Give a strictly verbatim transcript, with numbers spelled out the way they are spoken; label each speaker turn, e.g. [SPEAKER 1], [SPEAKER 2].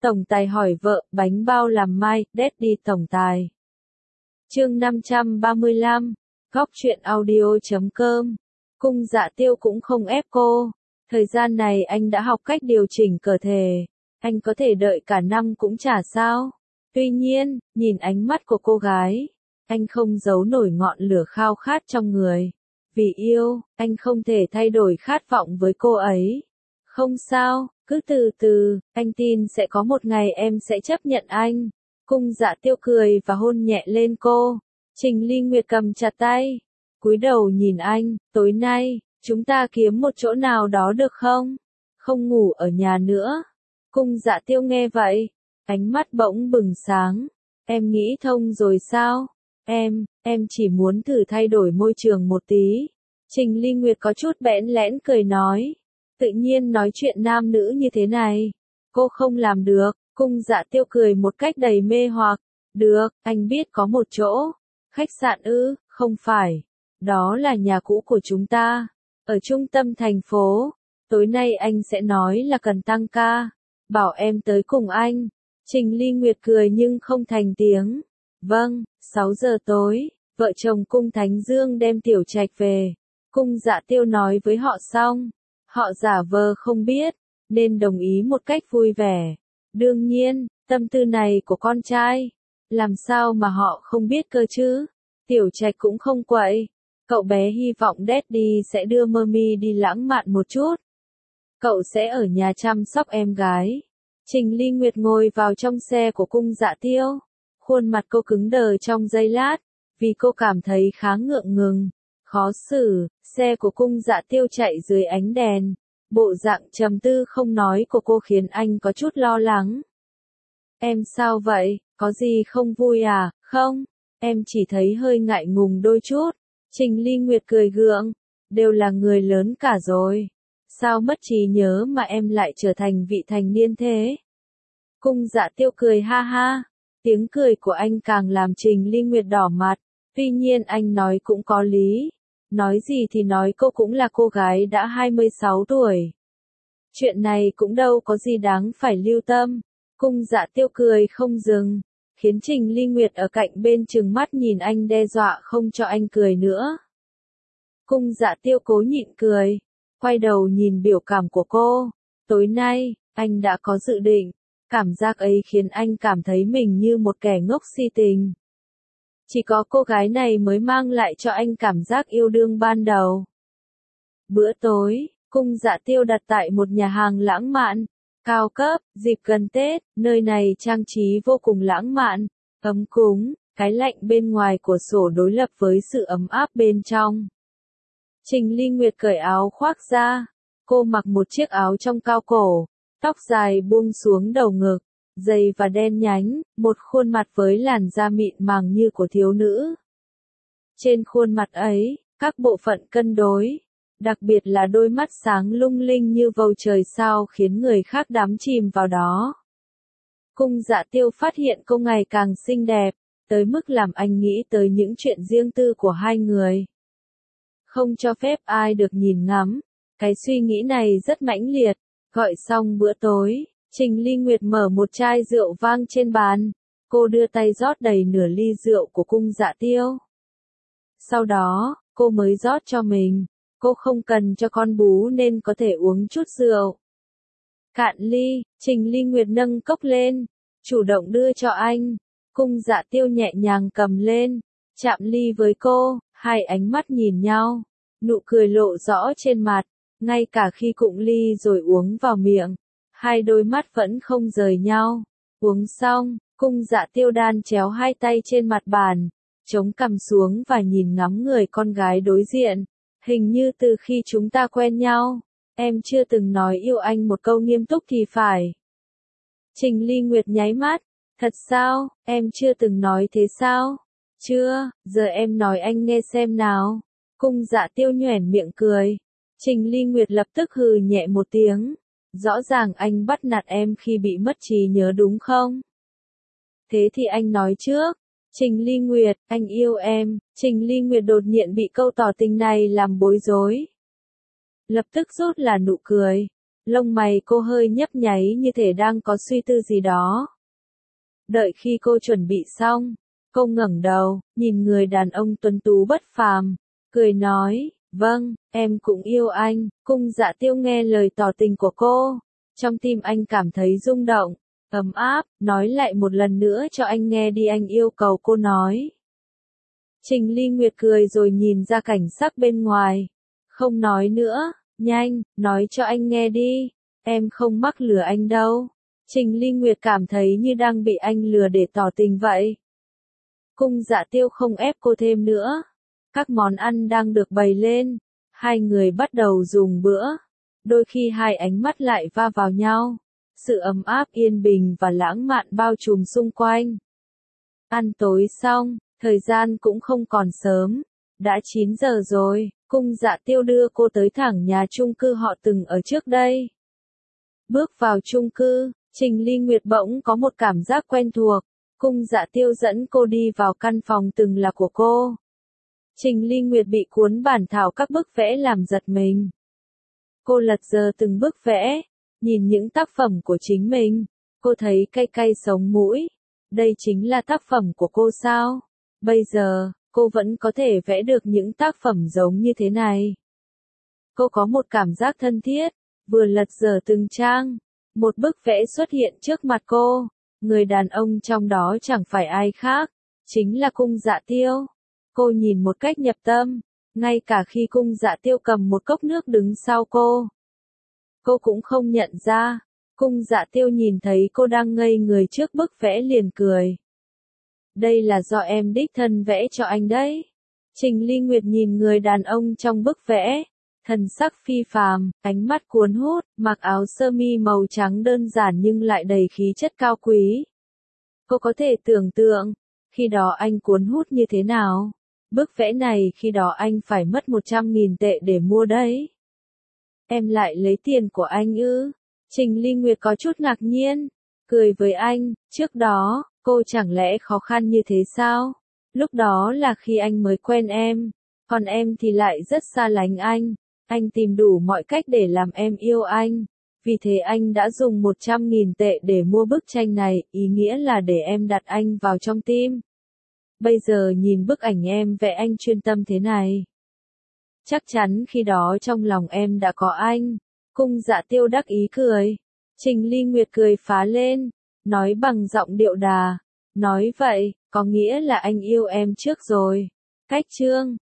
[SPEAKER 1] Tổng tài hỏi vợ, bánh bao làm mai, Daddy tổng tài. Chương năm trăm ba mươi lăm, góc truyện audio chấm com. Cung Dạ Tiêu cũng không ép cô. Thời gian này anh đã học cách điều chỉnh cơ thể. Anh có thể đợi cả năm cũng chả sao. Tuy nhiên, nhìn ánh mắt của cô gái, anh không giấu nổi ngọn lửa khao khát trong người. Vì yêu, anh không thể thay đổi khát vọng với cô ấy. Không sao, cứ từ từ, anh tin sẽ có một ngày em sẽ chấp nhận anh. Cung Dạ Tiêu cười và hôn nhẹ lên cô. Trình Ly Nguyệt cầm chặt tay, cúi đầu nhìn anh, tối nay, chúng ta kiếm một chỗ nào đó được không? Không ngủ ở nhà nữa. Cung Dạ Tiêu nghe vậy, ánh mắt bỗng bừng sáng. Em nghĩ thông rồi sao? Em, em chỉ muốn thử thay đổi môi trường một tí. Trình Ly Nguyệt có chút bẽn lẽn cười nói. Tự nhiên nói chuyện nam nữ như thế này. Cô không làm được. Cung Dạ Tiêu cười một cách đầy mê hoặc. Được, anh biết có một chỗ. Khách sạn ư, không phải. Đó là nhà cũ của chúng ta. Ở trung tâm thành phố. Tối nay anh sẽ nói là cần tăng ca. Bảo em tới cùng anh. Trình Ly Nguyệt cười nhưng không thành tiếng. Vâng, sáu giờ tối, vợ chồng Cung Thánh Dương đem Tiểu Trạch về. Cung Dạ Tiêu nói với họ xong. Họ giả vờ không biết, nên đồng ý một cách vui vẻ. Đương nhiên, tâm tư này của con trai, làm sao mà họ không biết cơ chứ? Tiểu Trạch cũng không quậy. Cậu bé hy vọng Daddy sẽ đưa Mommy đi lãng mạn một chút. Cậu sẽ ở nhà chăm sóc em gái. Trình Ly Nguyệt ngồi vào trong xe của Cung Dạ Tiêu. Khuôn mặt cô cứng đờ trong giây lát, vì cô cảm thấy khá ngượng ngùng, khó xử. Xe của Cung Dạ Tiêu chạy dưới ánh đèn. Bộ dạng trầm tư không nói của cô khiến anh có chút lo lắng. Em sao vậy, có gì không vui à? Không, em chỉ thấy hơi ngại ngùng đôi chút. Trình Ly Nguyệt cười gượng, đều là người lớn cả rồi. Sao mất trí nhớ mà em lại trở thành vị thành niên thế? Cung Dạ Tiêu cười ha ha. Tiếng cười của anh càng làm Trình Ly Nguyệt đỏ mặt. Tuy nhiên anh nói cũng có lý. Nói gì thì nói cô cũng là cô gái đã hai mươi sáu tuổi. Chuyện này cũng đâu có gì đáng phải lưu tâm. Cung Dạ Tiêu cười không dừng, khiến Trình Ly Nguyệt ở cạnh bên trừng mắt nhìn anh đe dọa không cho anh cười nữa. Cung Dạ Tiêu cố nhịn cười, quay đầu nhìn biểu cảm của cô. Tối nay, anh đã có dự định. Cảm giác ấy khiến anh cảm thấy mình như một kẻ ngốc si tình. Chỉ có cô gái này mới mang lại cho anh cảm giác yêu đương ban đầu. Bữa tối, Cung Dạ Tiêu đặt tại một nhà hàng lãng mạn, cao cấp, dịp gần Tết, nơi này trang trí vô cùng lãng mạn, ấm cúng, cái lạnh bên ngoài của sổ đối lập với sự ấm áp bên trong. Trình Ly Nguyệt cởi áo khoác ra, cô mặc một chiếc áo trong cao cổ, tóc dài buông xuống đầu ngực, dày và đen nhánh, một khuôn mặt với làn da mịn màng như của thiếu nữ. Trên khuôn mặt ấy, các bộ phận cân đối, đặc biệt là đôi mắt sáng lung linh như bầu trời sao khiến người khác đắm chìm vào đó. Cung Dạ Tiêu phát hiện cô ngày càng xinh đẹp, tới mức làm anh nghĩ tới những chuyện riêng tư của hai người. Không cho phép ai được nhìn ngắm, cái suy nghĩ này rất mãnh liệt. Gọi xong bữa tối, Trình Ly Nguyệt mở một chai rượu vang trên bàn. Cô đưa tay rót đầy nửa ly rượu của Cung Dạ Tiêu. Sau đó, cô mới rót cho mình. Cô không cần cho con bú nên có thể uống chút rượu. Cạn ly, Trình Ly Nguyệt nâng cốc lên, chủ động đưa cho anh. Cung Dạ Tiêu nhẹ nhàng cầm lên, chạm ly với cô, hai ánh mắt nhìn nhau, nụ cười lộ rõ trên mặt, ngay cả khi cụng ly rồi uống vào miệng, hai đôi mắt vẫn không rời nhau. Uống xong, Cung Dạ Tiêu đan chéo hai tay trên mặt bàn, chống cằm xuống và nhìn ngắm người con gái đối diện. Hình như từ khi chúng ta quen nhau, em chưa từng nói yêu anh một câu nghiêm túc thì phải. Trình Ly Nguyệt nháy mắt, thật sao, em chưa từng nói thế sao? Chưa, giờ em nói anh nghe xem nào. Cung Dạ Tiêu nhoẻn miệng cười. Trình Ly Nguyệt lập tức hừ nhẹ một tiếng. Rõ ràng anh bắt nạt em khi bị mất trí nhớ đúng không? Thế thì anh nói trước. Trình Ly Nguyệt, anh yêu em. Trình Ly Nguyệt đột nhiên bị câu tỏ tình này làm bối rối. Lập tức rút là nụ cười. Lông mày cô hơi nhấp nháy như thể đang có suy tư gì đó. Đợi khi cô chuẩn bị xong, cô ngẩng đầu, nhìn người đàn ông tuấn tú bất phàm, cười nói, vâng, em cũng yêu anh. Cung Dạ Tiêu nghe lời tỏ tình của cô, trong tim anh cảm thấy rung động, ấm áp, nói lại một lần nữa cho anh nghe đi, anh yêu cầu cô nói. Trình Ly Nguyệt cười rồi nhìn ra cảnh sắc bên ngoài, không nói nữa, nhanh, nói cho anh nghe đi, em không mắc lừa anh đâu. Trình Ly Nguyệt cảm thấy như đang bị anh lừa để tỏ tình vậy. Cung Dạ Tiêu không ép cô thêm nữa. Các món ăn đang được bày lên, hai người bắt đầu dùng bữa. Đôi khi hai ánh mắt lại va vào nhau. Sự ấm áp yên bình và lãng mạn bao trùm xung quanh. Ăn tối xong, thời gian cũng không còn sớm. Đã chín giờ rồi, Cung Dạ Tiêu đưa cô tới thẳng nhà chung cư họ từng ở trước đây. Bước vào chung cư, Trình Ly Nguyệt bỗng có một cảm giác quen thuộc. Cung Dạ Tiêu dẫn cô đi vào căn phòng từng là của cô. Trình Ly Nguyệt bị cuốn bản thảo các bức vẽ làm giật mình. Cô lật dở từng bức vẽ, nhìn những tác phẩm của chính mình, cô thấy cay cay sống mũi. Đây chính là tác phẩm của cô sao? Bây giờ, cô vẫn có thể vẽ được những tác phẩm giống như thế này. Cô có một cảm giác thân thiết, vừa lật dở từng trang, một bức vẽ xuất hiện trước mặt cô. Người đàn ông trong đó chẳng phải ai khác, chính là Cung Dạ Tiêu. Cô nhìn một cách nhập tâm, ngay cả khi Cung Dạ Tiêu cầm một cốc nước đứng sau cô. Cô cũng không nhận ra. Cung Dạ Tiêu nhìn thấy cô đang ngây người trước bức vẽ liền cười. Đây là do em đích thân vẽ cho anh đấy. Trình Ly Nguyệt nhìn người đàn ông trong bức vẽ, thần sắc phi phàm, ánh mắt cuốn hút, mặc áo sơ mi màu trắng đơn giản nhưng lại đầy khí chất cao quý. Cô có thể tưởng tượng, khi đó anh cuốn hút như thế nào. Bức vẽ này khi đó anh phải mất một trăm nghìn tệ để mua đấy. Em lại lấy tiền của anh ư? Trình Ly Nguyệt có chút ngạc nhiên, cười với anh, trước đó, cô chẳng lẽ khó khăn như thế sao? Lúc đó là khi anh mới quen em, còn em thì lại rất xa lánh anh. Anh tìm đủ mọi cách để làm em yêu anh. Vì thế anh đã dùng một trăm nghìn tệ để mua bức tranh này, ý nghĩa là để em đặt anh vào trong tim. Bây giờ nhìn bức ảnh em vẽ anh chuyên tâm thế này. Chắc chắn khi đó trong lòng em đã có anh. Cung Dạ Tiêu đắc ý cười. Trình Ly Nguyệt cười phá lên, nói bằng giọng điệu đà. Nói vậy, có nghĩa là anh yêu em trước rồi. Cách chương